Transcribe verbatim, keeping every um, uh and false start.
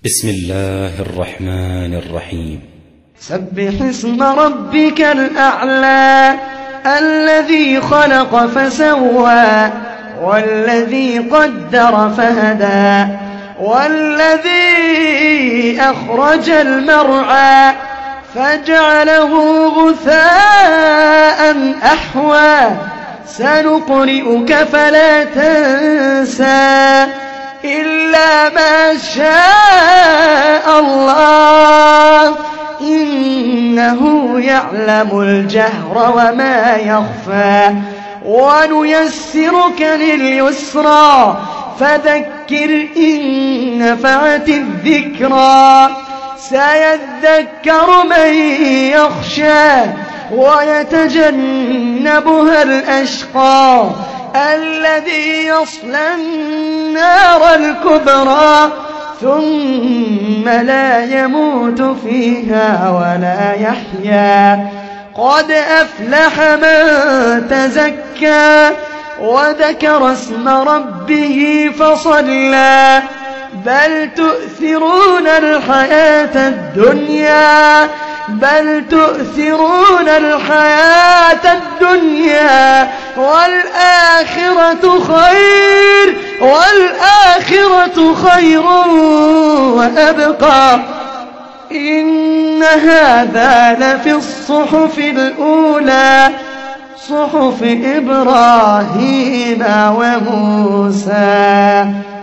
بسم الله الرحمن الرحيم. سبح اسم ربك الأعلى الذي خلق فسوى والذي قدر فهدى والذي أخرج المرعى فجعله غثاء أحوى سنقرئك فلا تنسى إلا ما شاء الله إنه يعلم الجهر وما يخفى ونيسرك لليسرى فذكر إن نفعت الذكرى سيذكر من يخشى ويتجنبها الأشقى الذي يصلى النار الكبرى ثم لا يموت فيها ولا يحيا قد أفلح من تزكى وذكر اسم ربه فصلى بل تؤثرون الحياة الدنيا بل تؤثرون الحياة الدنيا والآخرة خير والآخرة خير وأبقى إن هذا لفي الصحف الأولى صحف إبراهيم وموسى.